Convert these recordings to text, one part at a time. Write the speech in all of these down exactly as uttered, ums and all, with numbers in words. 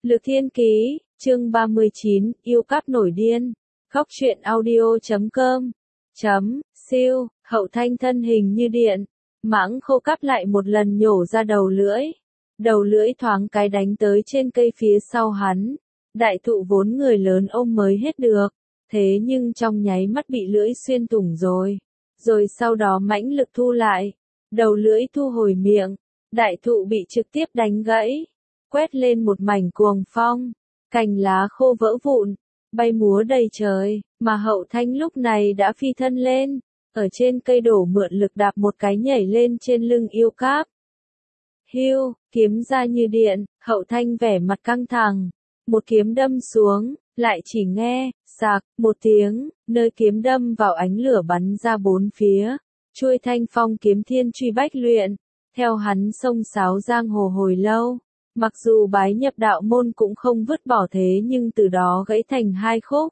Lược Thiên Ký, chương ba mươi chín, yêu cáp nổi điên. Góc truyện audio chấm com. Chấm, siêu, Hậu Thanh thân hình như điện. Mãng khô cáp lại một lần nhổ ra đầu lưỡi. Đầu lưỡi thoáng cái đánh tới trên cây phía sau hắn. Đại thụ vốn người lớn ôm mới hết được. Thế nhưng trong nháy mắt bị lưỡi xuyên thủng rồi. Rồi sau đó mãnh lực thu lại. Đầu lưỡi thu hồi miệng. Đại thụ bị trực tiếp đánh gãy. Quét lên một mảnh cuồng phong. Cành lá khô vỡ vụn. Bay múa đầy trời. Mà Hậu Thanh lúc này đã phi thân lên. Ở trên cây đổ mượn lực đạp một cái nhảy lên trên lưng yêu cáp. Hiu, kiếm ra như điện. Hậu Thanh vẻ mặt căng thẳng. Một kiếm đâm xuống. Lại chỉ nghe, sạc, một tiếng, nơi kiếm đâm vào ánh lửa bắn ra bốn phía. Chuôi Thanh Phong kiếm thiên truy bách luyện. Theo hắn xông xáo giang hồ hồi lâu. Mặc dù bái nhập đạo môn cũng không vứt bỏ thế nhưng từ đó gãy thành hai khúc.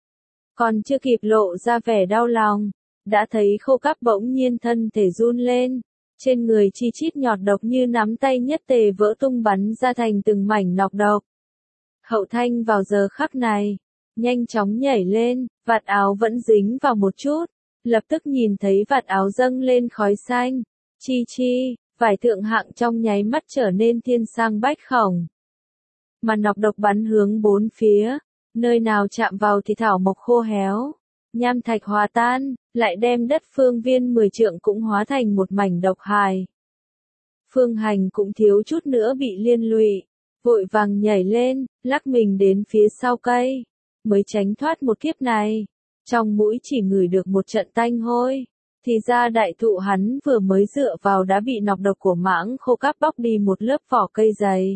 Còn chưa kịp lộ ra vẻ đau lòng. Đã thấy khô cáp bỗng nhiên thân thể run lên. Trên người chi chít nhọt độc như nắm tay nhất tề vỡ tung bắn ra thành từng mảnh nọc độc. Hậu Thanh vào giờ khắc này, nhanh chóng nhảy lên, vạt áo vẫn dính vào một chút, lập tức nhìn thấy vạt áo dâng lên khói xanh, chi chi, vải thượng hạng trong nháy mắt trở nên thiên sang bách khổng. Mà nọc độc bắn hướng bốn phía, nơi nào chạm vào thì thảo mộc khô héo, nham thạch hòa tan, lại đem đất phương viên mười trượng cũng hóa thành một mảnh độc hài. Phương Hành cũng thiếu chút nữa bị liên lụy. Vội vàng nhảy lên, lắc mình đến phía sau cây, mới tránh thoát một kiếp này. Trong mũi chỉ ngửi được một trận tanh hôi, thì ra đại thụ hắn vừa mới dựa vào đã bị nọc độc của mãng khô cáp bóc đi một lớp vỏ cây dày.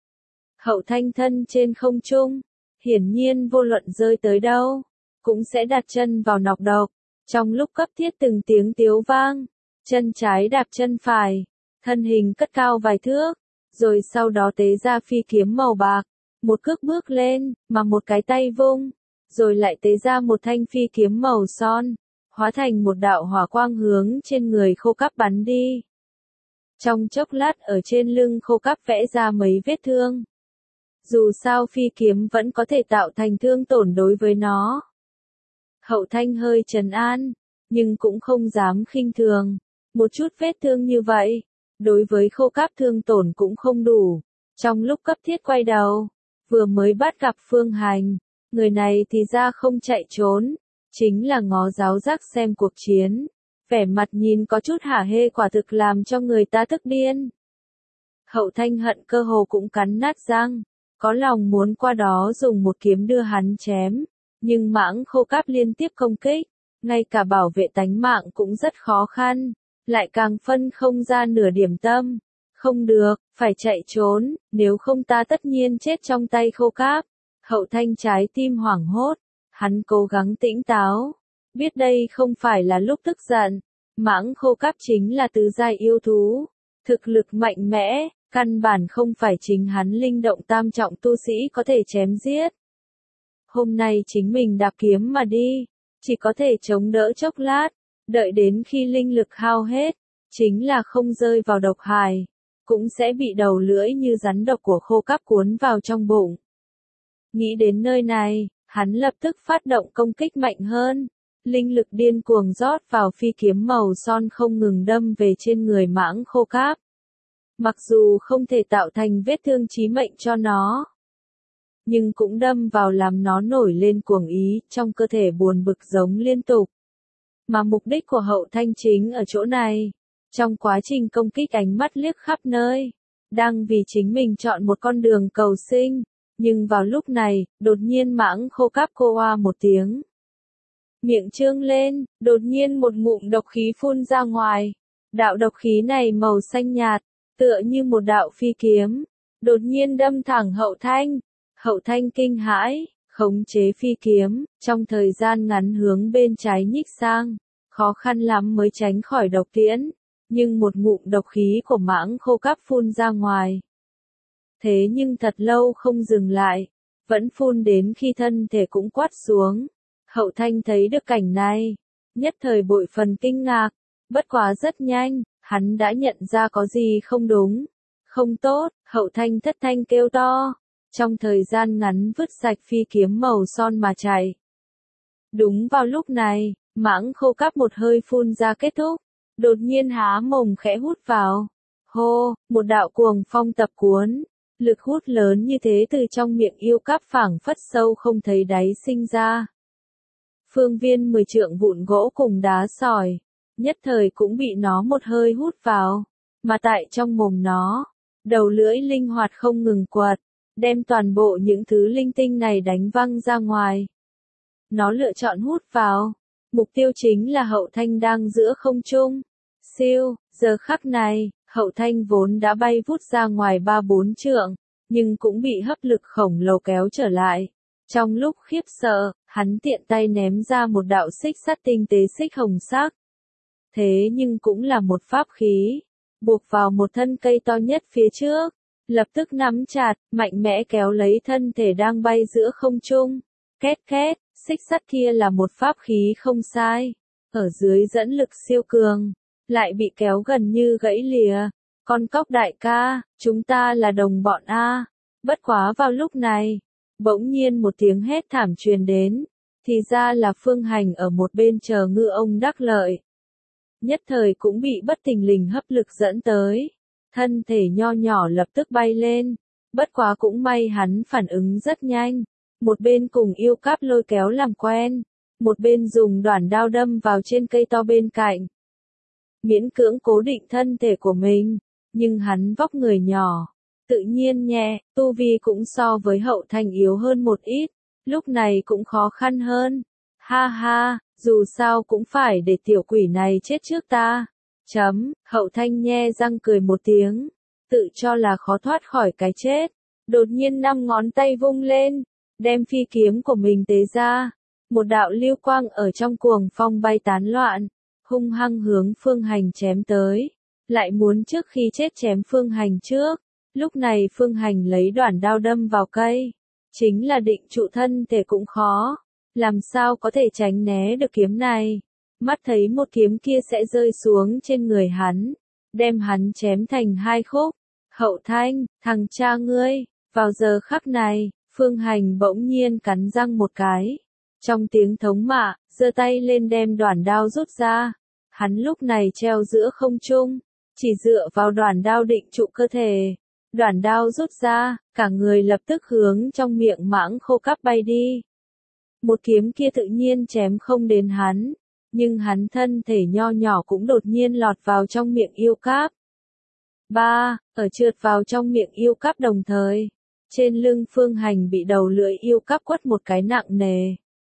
Hậu Thanh thân trên không trung, hiển nhiên vô luận rơi tới đâu, cũng sẽ đặt chân vào nọc độc. Trong lúc cấp thiết từng tiếng tiếu vang, chân trái đạp chân phải, thân hình cất cao vài thước. Rồi sau đó tế ra phi kiếm màu bạc, một cước bước lên, mà một cái tay vung, rồi lại tế ra một thanh phi kiếm màu son, hóa thành một đạo hỏa quang hướng trên người khô cáp bắn đi. Trong chốc lát ở trên lưng khô cáp vẽ ra mấy vết thương. Dù sao phi kiếm vẫn có thể tạo thành thương tổn đối với nó. Hậu Thanh hơi trấn an, nhưng cũng không dám khinh thường, một chút vết thương như vậy. Đối với khô cáp thương tổn cũng không đủ. Trong lúc cấp thiết quay đầu, vừa mới bắt gặp Phương Hành, người này thì ra không chạy trốn, chính là ngó giáo giác xem cuộc chiến. Vẻ mặt nhìn có chút hả hê quả thực làm cho người ta tức điên. Hậu Thanh hận cơ hồ cũng cắn nát răng, có lòng muốn qua đó dùng một kiếm đưa hắn chém, nhưng mãng khô cáp liên tiếp công kích, ngay cả bảo vệ tánh mạng cũng rất khó khăn. Lại càng phân không ra nửa điểm tâm. Không được, phải chạy trốn, nếu không ta tất nhiên chết trong tay khô cáp. Hậu Thanh trái tim hoảng hốt, hắn cố gắng tĩnh táo. Biết đây không phải là lúc tức giận, mãng khô cáp chính là tứ giai yêu thú. Thực lực mạnh mẽ, căn bản không phải chính hắn linh động tam trọng tu sĩ có thể chém giết. Hôm nay chính mình đạp kiếm mà đi, chỉ có thể chống đỡ chốc lát. Đợi đến khi linh lực hao hết, chính là không rơi vào độc hài, cũng sẽ bị đầu lưỡi như rắn độc của khô cáp cuốn vào trong bụng. Nghĩ đến nơi này, hắn lập tức phát động công kích mạnh hơn, linh lực điên cuồng rót vào phi kiếm màu son không ngừng đâm về trên người mãng khô cáp. Mặc dù không thể tạo thành vết thương chí mệnh cho nó, nhưng cũng đâm vào làm nó nổi lên cuồng ý, trong cơ thể buồn bực giống liên tục. Mà mục đích của Hậu Thanh chính ở chỗ này. Trong quá trình công kích ánh mắt liếc khắp nơi. Đang vì chính mình chọn một con đường cầu sinh. Nhưng vào lúc này, đột nhiên mãng khô cáp cô oa một tiếng. Miệng trương lên, đột nhiên một ngụm độc khí phun ra ngoài. Đạo độc khí này màu xanh nhạt, tựa như một đạo phi kiếm. Đột nhiên đâm thẳng Hậu Thanh. Hậu Thanh kinh hãi. Khống chế phi kiếm, trong thời gian ngắn hướng bên trái nhích sang, khó khăn lắm mới tránh khỏi độc tiễn, nhưng một ngụm độc khí của mãng khô cáp phun ra ngoài. Thế nhưng thật lâu không dừng lại, vẫn phun đến khi thân thể cũng quát xuống. Hậu Thanh thấy được cảnh này, nhất thời bội phần kinh ngạc, bất quá rất nhanh, hắn đã nhận ra có gì không đúng, không tốt, Hậu Thanh thất thanh kêu to. trong thời gian ngắn vứt sạch phi kiếm màu son mà chạy. Đúng vào lúc này, Mãng Khô Cáp một hơi phun ra kết thúc, đột nhiên há mồm khẽ hút vào. Hô, một đạo cuồng phong tập cuốn, lực hút lớn như thế từ trong miệng yêu cáp phảng phất sâu không thấy đáy sinh ra. Phương viên mười trượng vụn gỗ cùng đá sỏi, nhất thời cũng bị nó một hơi hút vào, mà tại trong mồm nó, đầu lưỡi linh hoạt không ngừng quật, đem toàn bộ những thứ linh tinh này đánh văng ra ngoài. Nó lựa chọn hút vào, mục tiêu chính là Hậu Thanh đang giữa không trung. Siêu, giờ khắc này, Hậu Thanh vốn đã bay vút ra ngoài ba bốn trượng, nhưng cũng bị hấp lực khổng lồ kéo trở lại. Trong lúc khiếp sợ, hắn tiện tay ném ra một đạo xích sắt tinh tế xích hồng sắc. Thế nhưng cũng là một pháp khí, buộc vào một thân cây to nhất phía trước, lập tức nắm chặt, mạnh mẽ kéo lấy thân thể đang bay giữa không trung. Két két, xích sắt kia là một pháp khí không sai, ở dưới dẫn lực siêu cường, lại bị kéo gần như gãy lìa. Con cóc đại ca, chúng ta là đồng bọn a. Bất quá vào lúc này, bỗng nhiên một tiếng hét thảm truyền đến, thì ra là Phương Hành ở một bên chờ ngư ông đắc lợi. Nhất thời cũng bị bất thình lình hấp lực dẫn tới, thân thể nho nhỏ lập tức bay lên, bất quá cũng may hắn phản ứng rất nhanh, một bên cùng yêu cáp lôi kéo làm quen, một bên dùng đoản đao đâm vào trên cây to bên cạnh. Miễn cưỡng cố định thân thể của mình, nhưng hắn vóc người nhỏ, tự nhiên nhẹ, tu vi cũng so với Hậu Thanh yếu hơn một ít, lúc này cũng khó khăn hơn. Ha ha, dù sao cũng phải để tiểu quỷ này chết trước ta. Chấm, Hậu Thanh nhe răng cười một tiếng, tự cho là khó thoát khỏi cái chết. Đột nhiên năm ngón tay vung lên, đem phi kiếm của mình tế ra. Một đạo lưu quang ở trong cuồng phong bay tán loạn, hung hăng hướng Phương Hành chém tới. Lại muốn trước khi chết chém Phương Hành trước. Lúc này Phương Hành lấy đoản đao đâm vào cây. Chính là định trụ thân thể cũng khó. Làm sao có thể tránh né được kiếm này. Mắt thấy một kiếm kia sẽ rơi xuống trên người hắn. Đem hắn chém thành hai khúc. Hậu Thanh, thằng cha ngươi. Vào giờ khắc này, Phương Hành bỗng nhiên cắn răng một cái. Trong tiếng thống mạ, giơ tay lên đem đoản đao rút ra. Hắn lúc này treo giữa không trung. Chỉ dựa vào đoản đao định trụ cơ thể. Đoản đao rút ra, cả người lập tức hướng trong miệng Mãng Khô Cáp bay đi. Một kiếm kia tự nhiên chém không đến hắn, nhưng hắn thân thể nho nhỏ cũng đột nhiên lọt vào trong miệng yêu cáp. Ba, ở trượt vào trong miệng yêu cáp đồng thời, trên lưng Phương Hành bị đầu lưỡi yêu cáp quất một cái nặng nề.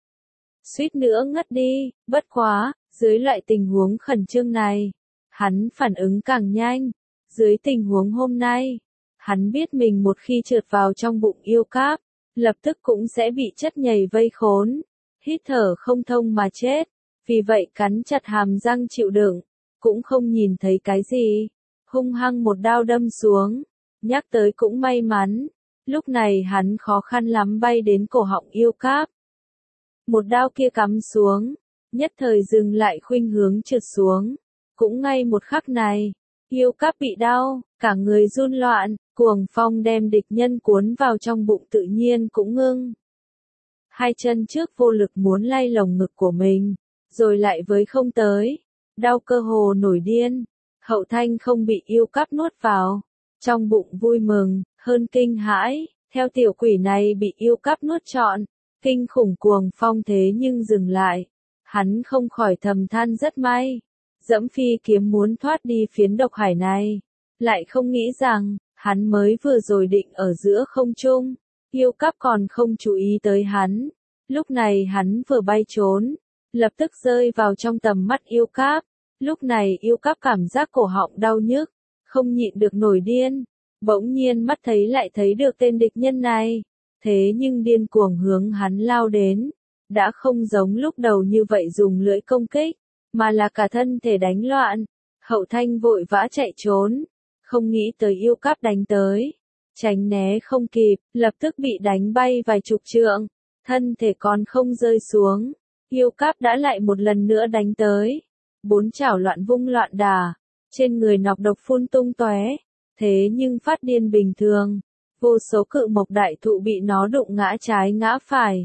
Suýt nữa ngất đi, bất quá, dưới loại tình huống khẩn trương này, hắn phản ứng càng nhanh. Dưới tình huống hôm nay, hắn biết mình một khi trượt vào trong bụng yêu cáp, lập tức cũng sẽ bị chất nhầy vây khốn, hít thở không thông mà chết. Vì vậy cắn chặt hàm răng chịu đựng, cũng không nhìn thấy cái gì, hung hăng một đao đâm xuống. Nhắc tới cũng may mắn, lúc này hắn khó khăn lắm bay đến cổ họng yêu cáp. Một đao kia cắm xuống, nhất thời dừng lại khuynh hướng trượt xuống. Cũng ngay một khắc này, yêu cáp bị đau, cả người run loạn, cuồng phong đem địch nhân cuốn vào trong bụng tự nhiên cũng ngưng. Hai chân trước vô lực muốn lay lồng ngực của mình, rồi lại với không tới, đau cơ hồ nổi điên. Hậu Thanh không bị yêu cáp nuốt vào, trong bụng vui mừng, hơn kinh hãi, theo tiểu quỷ này bị yêu cáp nuốt trọn, kinh khủng cuồng phong thế nhưng dừng lại. Hắn không khỏi thầm than rất may, dẫm phi kiếm muốn thoát đi phiến độc hải này, lại không nghĩ rằng, hắn mới vừa rồi định ở giữa không trung, yêu cáp còn không chú ý tới hắn. Lúc này hắn vừa bay trốn, lập tức rơi vào trong tầm mắt yêu cáp. Lúc này yêu cáp cảm giác cổ họng đau nhức, không nhịn được nổi điên. Bỗng nhiên mắt thấy lại thấy được tên địch nhân này, thế nhưng điên cuồng hướng hắn lao đến. Đã không giống lúc đầu như vậy dùng lưỡi công kích, mà là cả thân thể đánh loạn. Hậu Thanh vội vã chạy trốn, không nghĩ tới yêu cáp đánh tới. Tránh né không kịp, lập tức bị đánh bay vài chục trượng, thân thể còn không rơi xuống. Yêu cáp đã lại một lần nữa đánh tới. Bốn chảo loạn vung loạn đà, trên người nọc độc phun tung tóe, thế nhưng phát điên bình thường, vô số cự mộc đại thụ bị nó đụng ngã trái ngã phải.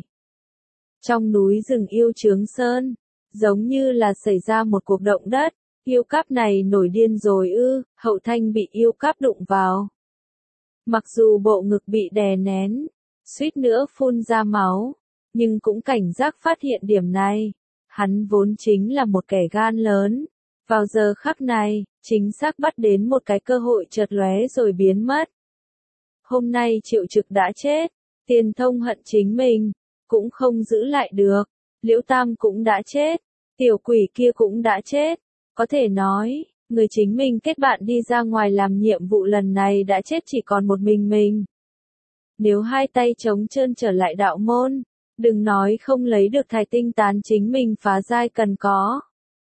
Trong núi rừng yêu Trướng Sơn, giống như là xảy ra một cuộc động đất, yêu cáp này nổi điên rồi ư, Hậu Thanh bị yêu cáp đụng vào. Mặc dù bộ ngực bị đè nén, suýt nữa phun ra máu, nhưng cũng cảnh giác phát hiện điểm này. Hắn vốn chính là một kẻ gan lớn. Vào giờ khắc này, chính xác bắt đến một cái cơ hội chợt lóe rồi biến mất. Hôm nay Triệu Trực đã chết, Tiền Thông hận chính mình, cũng không giữ lại được. Liễu Tam cũng đã chết, tiểu quỷ kia cũng đã chết. Có thể nói, người chính mình kết bạn đi ra ngoài làm nhiệm vụ lần này đã chết chỉ còn một mình mình. Nếu hai tay trống trơn trở lại đạo môn, đừng nói không lấy được thải tinh tán chính mình phá giai cần có.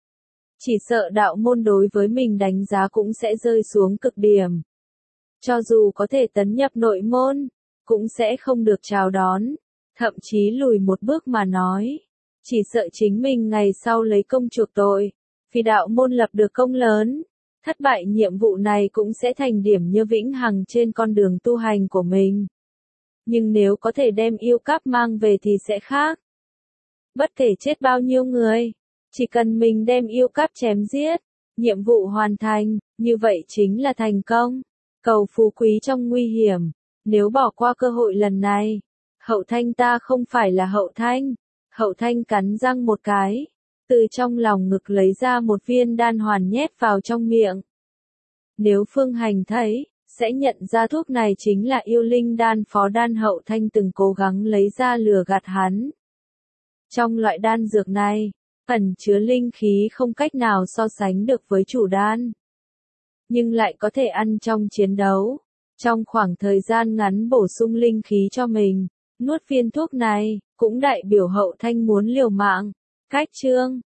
Chỉ sợ đạo môn đối với mình đánh giá cũng sẽ rơi xuống cực điểm. Cho dù có thể tấn nhập nội môn, cũng sẽ không được chào đón, thậm chí lùi một bước mà nói. Chỉ sợ chính mình ngày sau lấy công chuộc tội, vì đạo môn lập được công lớn, thất bại nhiệm vụ này cũng sẽ thành điểm như vĩnh hằng trên con đường tu hành của mình. Nhưng nếu có thể đem yêu cáp mang về thì sẽ khác. Bất kể chết bao nhiêu người, chỉ cần mình đem yêu cáp chém giết, nhiệm vụ hoàn thành, như vậy chính là thành công. Cầu phú quý trong nguy hiểm, nếu bỏ qua cơ hội lần này, Hậu Thanh ta không phải là Hậu Thanh. Hậu Thanh cắn răng một cái, từ trong lòng ngực lấy ra một viên đan hoàn nhét vào trong miệng. Nếu Phương Hành thấy, sẽ nhận ra thuốc này chính là yêu linh đan phó đan Hậu Thanh từng cố gắng lấy ra lừa gạt hắn. Trong loại đan dược này, ẩn chứa linh khí không cách nào so sánh được với chủ đan, nhưng lại có thể ăn trong chiến đấu, trong khoảng thời gian ngắn bổ sung linh khí cho mình. Nuốt viên thuốc này, cũng đại biểu Hậu Thanh muốn liều mạng. Cách chương